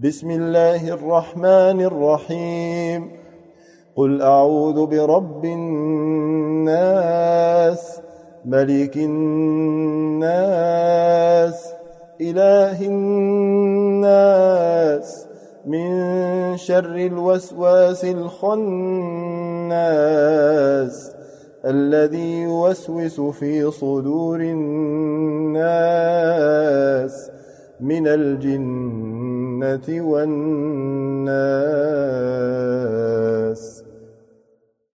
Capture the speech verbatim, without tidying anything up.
بسم الله الرحمن الرحيم قل أعوذ برب الناس ملك الناس إله الناس من شر الوسواس الخناس الذي يوسوس في صدور الناس من الجنة والناس.